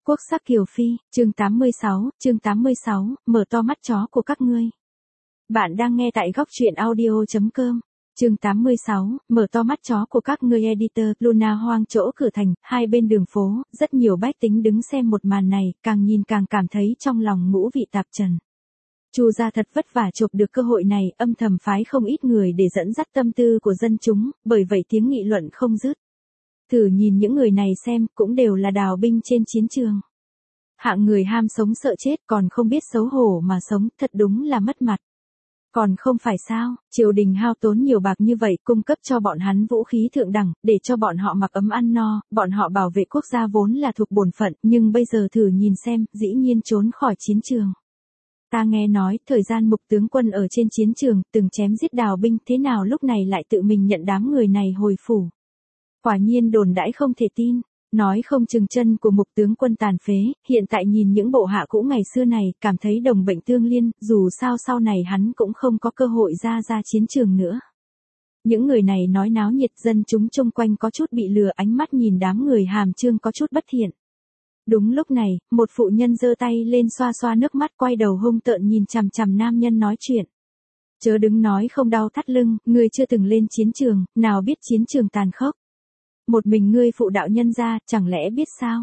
Quốc sắc Kiều Phi, chương 86, mở to mắt chó của các ngươi. Bạn đang nghe tại góc truyện audio.com. Chương 86, mở to mắt chó của các ngươi. Editor, Luna. Hoang chỗ cửa thành, hai bên đường phố, rất nhiều bách tính đứng xem một màn này, càng nhìn càng cảm thấy trong lòng ngũ vị tạp trần. Chu gia thật vất vả chộp được cơ hội này, âm thầm phái không ít người để dẫn dắt tâm tư của dân chúng, bởi vậy tiếng nghị luận không dứt. Thử nhìn những người này xem, cũng đều là đào binh trên chiến trường. Hạng người ham sống sợ chết, còn không biết xấu hổ mà sống, thật đúng là mất mặt. Còn không phải sao, triều đình hao tốn nhiều bạc như vậy, cung cấp cho bọn hắn vũ khí thượng đẳng, để cho bọn họ mặc ấm ăn no, bọn họ bảo vệ quốc gia vốn là thuộc bổn phận, nhưng bây giờ thử nhìn xem, dĩ nhiên trốn khỏi chiến trường. Ta nghe nói, thời gian Mục tướng quân ở trên chiến trường, từng chém giết đào binh, thế nào lúc này lại tự mình nhận đám người này hồi phủ. Quả nhiên đồn đãi không thể tin, nói không chừng chân của Mục tướng quân tàn phế, hiện tại nhìn những bộ hạ cũ ngày xưa này, cảm thấy đồng bệnh tương liên, dù sao sau này hắn cũng không có cơ hội ra chiến trường nữa. Những người này nói náo nhiệt, dân chúng chung quanh có chút bị lừa, ánh mắt nhìn đám người hàm chương có chút bất thiện. Đúng lúc này, một phụ nhân giơ tay lên xoa xoa nước mắt, quay đầu hung tợn nhìn chằm chằm nam nhân nói chuyện. Chớ đứng nói không đau thắt lưng, ngươi chưa từng lên chiến trường, nào biết chiến trường tàn khốc. Một mình ngươi phụ đạo nhân ra, chẳng lẽ biết sao?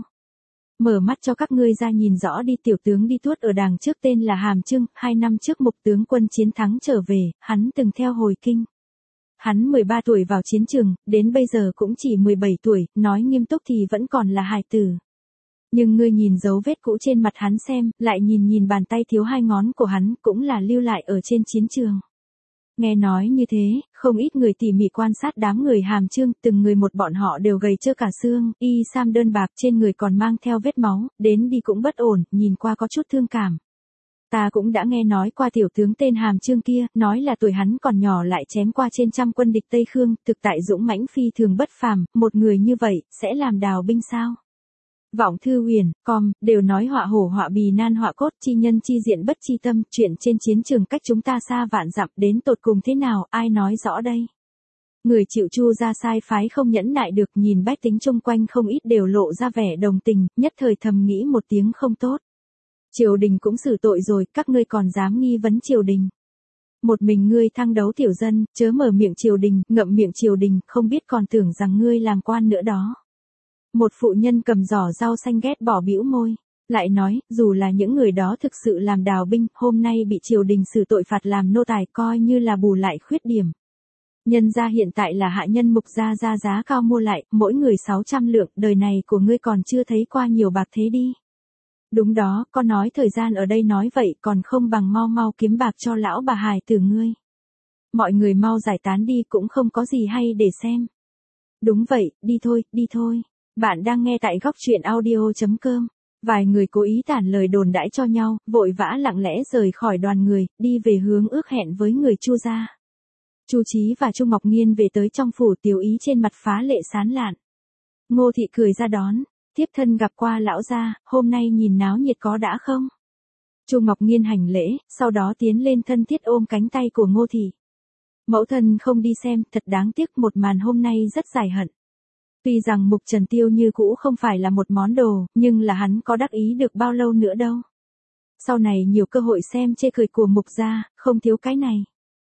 Mở mắt cho các ngươi ra nhìn rõ đi, tiểu tướng đi tuốt ở đàng trước tên là Hàm Chương, 2 năm trước Mục tướng quân chiến thắng trở về, hắn từng theo hồi kinh. Hắn 13 tuổi vào chiến trường, đến bây giờ cũng chỉ 17 tuổi, nói nghiêm túc thì vẫn còn là hài tử. Nhưng ngươi nhìn dấu vết cũ trên mặt hắn xem, lại nhìn bàn tay thiếu 2 ngón của hắn, cũng là lưu lại ở trên chiến trường. Nghe nói như thế, không ít người tỉ mỉ quan sát đám người Hàm Chương, từng người một bọn họ đều gầy trơ cả xương, y sam đơn bạc, trên người còn mang theo vết máu, đến đi cũng bất ổn, nhìn qua có chút thương cảm. Ta cũng đã nghe nói qua tiểu tướng tên Hàm Chương kia, nói là tuổi hắn còn nhỏ lại chém qua trên trăm quân địch Tây Khương, thực tại dũng mãnh phi thường bất phàm, một người như vậy, sẽ làm đào binh sao? Vọng Thư Huyền, đều nói họa hổ họa bì nan họa cốt, chi nhân chi diện bất chi tâm, chuyện trên chiến trường cách chúng ta xa vạn dặm, đến tột cùng thế nào, ai nói rõ đây? Người chịu Chu ra sai phái không nhẫn nại được, nhìn bách tính chung quanh không ít đều lộ ra vẻ đồng tình, nhất thời thầm nghĩ một tiếng không tốt. Triều đình cũng xử tội rồi, các ngươi còn dám nghi vấn triều đình. Một mình ngươi thăng đấu tiểu dân, chớ mở miệng triều đình, ngậm miệng triều đình, không biết còn tưởng rằng ngươi làm quan nữa đó. Một phụ nhân cầm giỏ rau xanh ghét bỏ bĩu môi, lại nói, dù là những người đó thực sự làm đào binh, hôm nay bị triều đình xử tội phạt làm nô tài, coi như là bù lại khuyết điểm. Nhân gia hiện tại là hạ nhân Mục gia, ra giá cao mua lại, mỗi người 600 lượng, đời này của ngươi còn chưa thấy qua nhiều bạc thế đi. Đúng đó, con nói thời gian ở đây nói vậy, còn không bằng mau kiếm bạc cho lão bà hài tử ngươi. Mọi người mau giải tán đi, cũng không có gì hay để xem. Đúng vậy, đi thôi. Bạn đang nghe tại góc truyện audio.com. Vài người cố ý tản lời đồn đãi cho nhau, vội vã lặng lẽ rời khỏi đoàn người, đi về hướng ước hẹn với người Chu gia. Chu Chí và Chu Ngọc Nghiên về tới trong phủ, Tiểu Ý trên mặt phá lệ sán lạn. Ngô thị cười ra đón, tiếp thân gặp qua lão gia, hôm nay nhìn náo nhiệt có đã không? Chu Ngọc Nghiên hành lễ, sau đó tiến lên thân thiết ôm cánh tay của Ngô thị. Mẫu thân không đi xem, thật đáng tiếc, một màn hôm nay rất dài hận. Tuy rằng Mục Trần Tiêu như cũ không phải là một món đồ, nhưng là hắn có đắc ý được bao lâu nữa đâu. Sau này nhiều cơ hội xem chê cười của Mục gia, không thiếu cái này.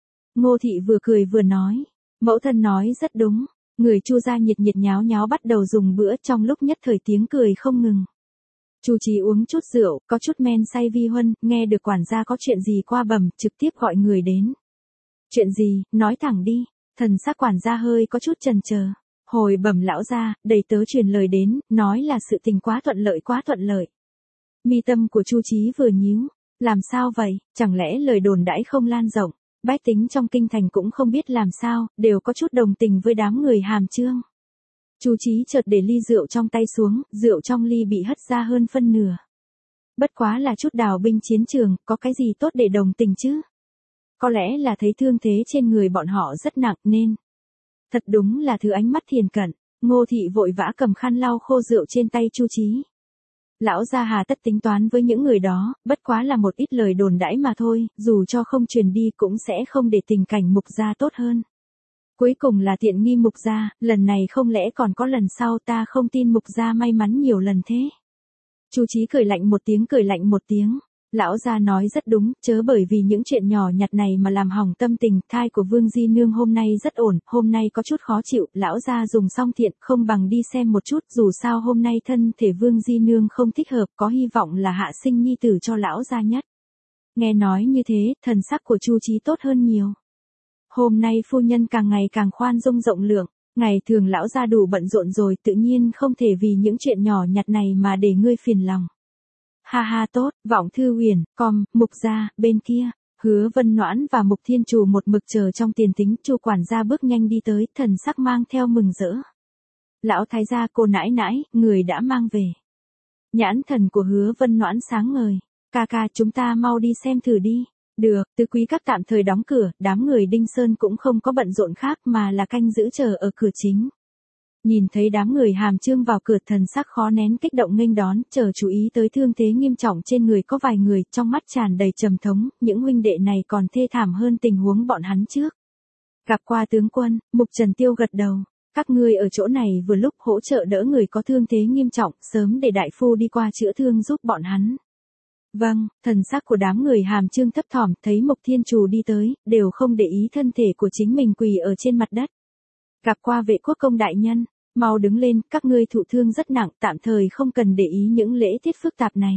Ngô thị vừa cười vừa nói, mẫu thân nói rất đúng, người Chu gia nhiệt nháo bắt đầu dùng bữa, trong lúc nhất thời tiếng cười không ngừng. Chu Chí uống chút rượu, có chút men say vi huân, nghe được quản gia có chuyện gì qua bẩm, trực tiếp gọi người đến. Chuyện gì, nói thẳng đi, thần sắc quản gia hơi có chút chần chờ. Hồi bẩm lão gia, đầy tớ truyền lời đến, nói là sự tình quá thuận lợi. Mi tâm của Chu Chí vừa nhíu, làm sao vậy, chẳng lẽ lời đồn đãi không lan rộng, bách tính trong kinh thành cũng không biết làm sao, đều có chút đồng tình với đám người Hàm Chương. Chu Chí chợt để ly rượu trong tay xuống, rượu trong ly bị hất ra hơn phân nửa. Bất quá là chút đào binh chiến trường, có cái gì tốt để đồng tình chứ? Có lẽ là thấy thương thế trên người bọn họ rất nặng nên. Thật đúng là thứ ánh mắt thiền cận, Ngô thị vội vã cầm khăn lau khô rượu trên tay Chu Chí. Lão gia hà tất tính toán với những người đó, bất quá là một ít lời đồn đãi mà thôi, dù cho không truyền đi cũng sẽ không để tình cảnh Mục gia tốt hơn. Cuối cùng là tiện nghi Mục gia, lần này không lẽ còn có lần sau, ta không tin Mục gia may mắn nhiều lần thế. Chu Chí cười lạnh một tiếng. Lão gia nói rất đúng, chớ bởi vì những chuyện nhỏ nhặt này mà làm hỏng tâm tình. Thai của Vương Di Nương hôm nay rất ổn, hôm nay có chút khó chịu, lão gia dùng xong thiện, không bằng đi xem một chút, dù sao hôm nay thân thể Vương Di Nương không thích hợp, có hy vọng là hạ sinh nhi tử cho lão gia nhất. Nghe nói như thế, thần sắc của Chu Chí tốt hơn nhiều. Hôm nay phu nhân càng ngày càng khoan dung rộng lượng, ngày thường lão gia đủ bận rộn rồi, tự nhiên không thể vì những chuyện nhỏ nhặt này mà để ngươi phiền lòng. Ha ha tốt, Vọng Thư Huyền, Mục gia, bên kia, Hứa Vân Noãn và Mục Thiên Trù một mực chờ trong tiền tính, Chu quản gia bước nhanh đi tới, thần sắc mang theo mừng rỡ. Lão thái gia, cô nãi nãi, người đã mang về. Nhãn thần của Hứa Vân Noãn sáng ngời, ca ca chúng ta mau đi xem thử đi. Được, tứ quý các tạm thời đóng cửa, đám người Đinh Sơn cũng không có bận rộn khác mà là canh giữ chờ ở cửa chính. Nhìn thấy đám người Hàm Chương vào cửa, thần sắc khó nén kích động nghênh đón, chờ chú ý tới thương thế nghiêm trọng trên người có vài người, trong mắt tràn đầy trầm thống, những huynh đệ này còn thê thảm hơn tình huống bọn hắn trước. Gặp qua tướng quân, Mục Trần Tiêu gật đầu, các ngươi ở chỗ này vừa lúc hỗ trợ đỡ người có thương thế nghiêm trọng, sớm để đại phu đi qua chữa thương giúp bọn hắn. Vâng, thần sắc của đám người Hàm Chương thấp thỏm, thấy Mục Thiên Trù đi tới, đều không để ý thân thể của chính mình quỳ ở trên mặt đất. Gặp qua Vệ Quốc công đại nhân, mau đứng lên, các ngươi thụ thương rất nặng, tạm thời không cần để ý những lễ tiết phức tạp này.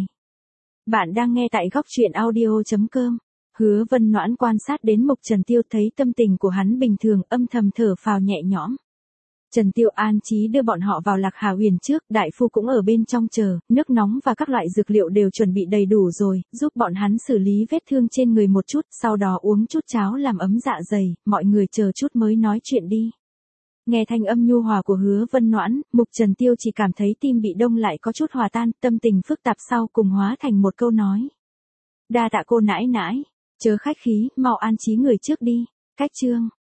Bạn đang nghe tại góc truyện audio.com. Hứa Vân Noãn quan sát đến Mục Trần Tiêu, thấy tâm tình của hắn bình thường, âm thầm thở phào nhẹ nhõm. Trần Tiêu an trí đưa bọn họ vào Lạc Hà Huyền trước, đại phu cũng ở bên trong chờ, nước nóng và các loại dược liệu đều chuẩn bị đầy đủ rồi, giúp bọn hắn xử lý vết thương trên người một chút, sau đó uống chút cháo làm ấm dạ dày, mọi người chờ chút mới nói chuyện đi. Nghe thanh âm nhu hòa của Hứa Vân Noãn, Mục Trần Tiêu chỉ cảm thấy tim bị đông lại có chút hòa tan, tâm tình phức tạp sau cùng hóa thành một câu nói. Đa tạ cô nãi nãi, chớ khách khí, mau an trí người trước đi. Cách chương